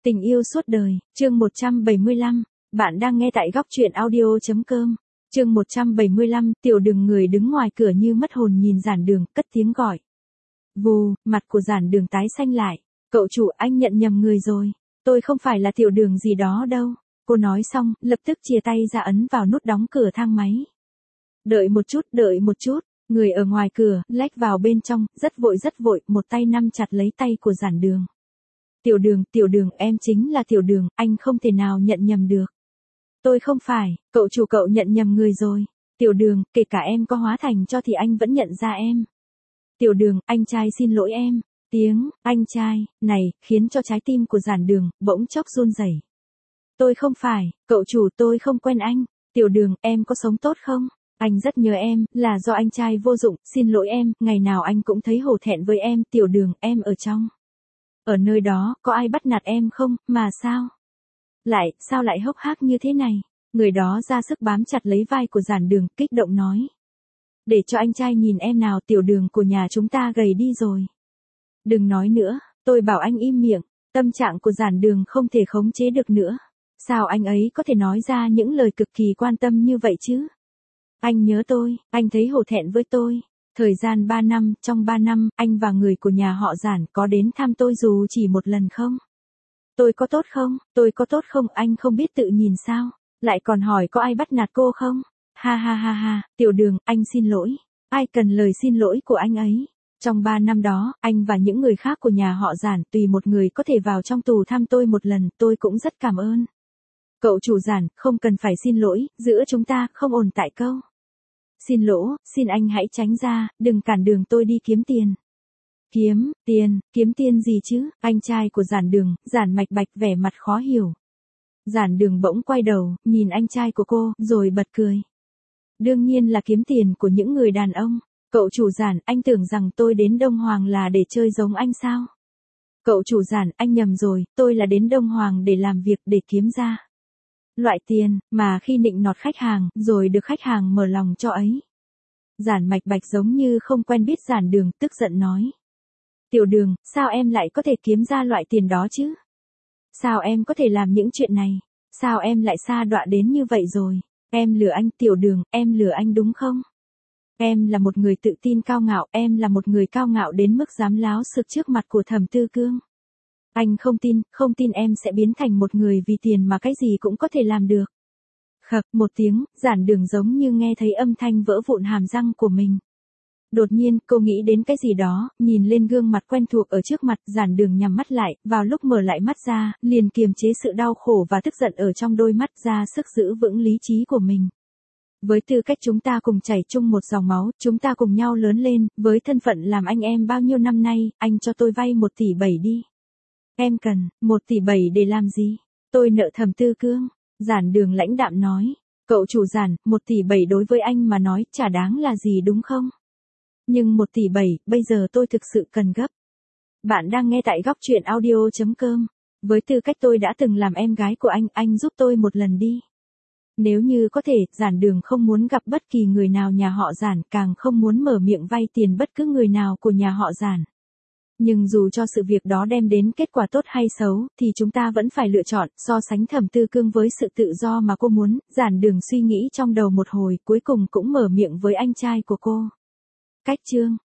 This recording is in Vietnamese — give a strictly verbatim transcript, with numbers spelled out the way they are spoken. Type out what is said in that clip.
Tình yêu suốt đời, chương một trăm bảy mươi lăm, bạn đang nghe tại góc truyện audio.com. Chương một trăm bảy mươi lăm, Tiểu Đường người đứng ngoài cửa như mất hồn nhìn Giản Đường, cất tiếng gọi. Vù, mặt của Giản Đường tái xanh lại. Cậu chủ, anh nhận nhầm người rồi. Tôi không phải là Tiểu Đường gì đó đâu. Cô nói xong, lập tức chia tay ra ấn vào nút đóng cửa thang máy. Đợi một chút, đợi một chút. Người ở ngoài cửa, lách vào bên trong, rất vội rất vội, một tay nắm chặt lấy tay của Giản Đường. Tiểu Đường, Tiểu Đường, em chính là Tiểu Đường, anh không thể nào nhận nhầm được. Tôi không phải, cậu chủ cậu nhận nhầm người rồi. Tiểu Đường, kể cả em có hóa thành cho thì anh vẫn nhận ra em. Tiểu Đường, anh trai xin lỗi em. Tiếng, anh trai, này, khiến cho trái tim của Giản Đường, bỗng chốc run rẩy. Tôi không phải, cậu chủ tôi không quen anh. Tiểu Đường, em có sống tốt không? Anh rất nhớ em, là do anh trai vô dụng, xin lỗi em, ngày nào anh cũng thấy hổ thẹn với em. Tiểu Đường, em ở trong. Ở nơi đó, có ai bắt nạt em không, mà sao? Lại, sao lại hốc hác như thế này? Người đó ra sức bám chặt lấy vai của Giản Đường, kích động nói. Để cho anh trai nhìn em nào, Tiểu Đường của nhà chúng ta gầy đi rồi. Đừng nói nữa, tôi bảo anh im miệng, tâm trạng của Giản Đường không thể khống chế được nữa. Sao anh ấy có thể nói ra những lời cực kỳ quan tâm như vậy chứ? Anh nhớ tôi, anh thấy hổ thẹn với tôi. Thời gian ba năm, trong ba năm, anh và người của nhà họ Giản có đến thăm tôi dù chỉ một lần không? Tôi có tốt không? Tôi có tốt không? Anh không biết tự nhìn sao? Lại còn hỏi có ai bắt nạt cô không? Ha ha ha ha, Tiểu Đường, anh xin lỗi. Ai cần lời xin lỗi của anh ấy? Trong ba năm đó, anh và những người khác của nhà họ Giản tùy một người có thể vào trong tù thăm tôi một lần, tôi cũng rất cảm ơn. Cậu chủ Giản, không cần phải xin lỗi, giữa chúng ta không ổn tại câu. Xin lỗi, xin anh hãy tránh ra, đừng cản đường tôi đi kiếm tiền. Kiếm, tiền, kiếm tiền gì chứ? Anh trai của Giản Đường, Giản Mạch Bạch vẻ mặt khó hiểu. Giản Đường bỗng quay đầu, nhìn anh trai của cô, rồi bật cười. Đương nhiên là kiếm tiền của những người đàn ông. Cậu chủ Giản, anh tưởng rằng tôi đến Đông Hoàng là để chơi giống anh sao? Cậu chủ Giản, anh nhầm rồi, tôi là đến Đông Hoàng để làm việc, để kiếm ra loại tiền, mà khi nịnh nọt khách hàng, rồi được khách hàng mở lòng cho ấy. Giản Mạch Bạch giống như không quen biết Giản Đường, tức giận nói. Tiểu Đường, sao em lại có thể kiếm ra loại tiền đó chứ? Sao em có thể làm những chuyện này? Sao em lại sa đọa đến như vậy rồi? Em lừa anh, Tiểu Đường, em lừa anh đúng không? Em là một người tự tin cao ngạo, em là một người cao ngạo đến mức dám láo xược trước mặt của Thẩm Tư Cương. Anh không tin, không tin em sẽ biến thành một người vì tiền mà cái gì cũng có thể làm được. Khập, một tiếng, Giản Đường giống như nghe thấy âm thanh vỡ vụn hàm răng của mình. Đột nhiên, cô nghĩ đến cái gì đó, nhìn lên gương mặt quen thuộc ở trước mặt, Giản Đường nhắm mắt lại, vào lúc mở lại mắt ra, liền kiềm chế sự đau khổ và tức giận ở trong đôi mắt, ra sức giữ vững lý trí của mình. Với tư cách chúng ta cùng chảy chung một dòng máu, chúng ta cùng nhau lớn lên, với thân phận làm anh em bao nhiêu năm nay, anh cho tôi vay một tỷ bảy đi. Em cần, một tỷ bảy để làm gì? Tôi nợ Thẩm Tư Cương. Giản Đường lãnh đạm nói. Cậu chủ Giản, một tỷ bảy đối với anh mà nói chả đáng là gì đúng không? Nhưng một tỷ bảy, bây giờ tôi thực sự cần gấp. Bạn đang nghe tại góc truyện audio.com. Với tư cách tôi đã từng làm em gái của anh, anh giúp tôi một lần đi. Nếu như có thể, Giản Đường không muốn gặp bất kỳ người nào nhà họ Giản, càng không muốn mở miệng vay tiền bất cứ người nào của nhà họ Giản. Nhưng dù cho sự việc đó đem đến kết quả tốt hay xấu, thì chúng ta vẫn phải lựa chọn, so sánh Thẩm Tư Cương với sự tự do mà cô muốn. Giản Đường suy nghĩ trong đầu một hồi, cuối cùng cũng mở miệng với anh trai của cô. Cách chương,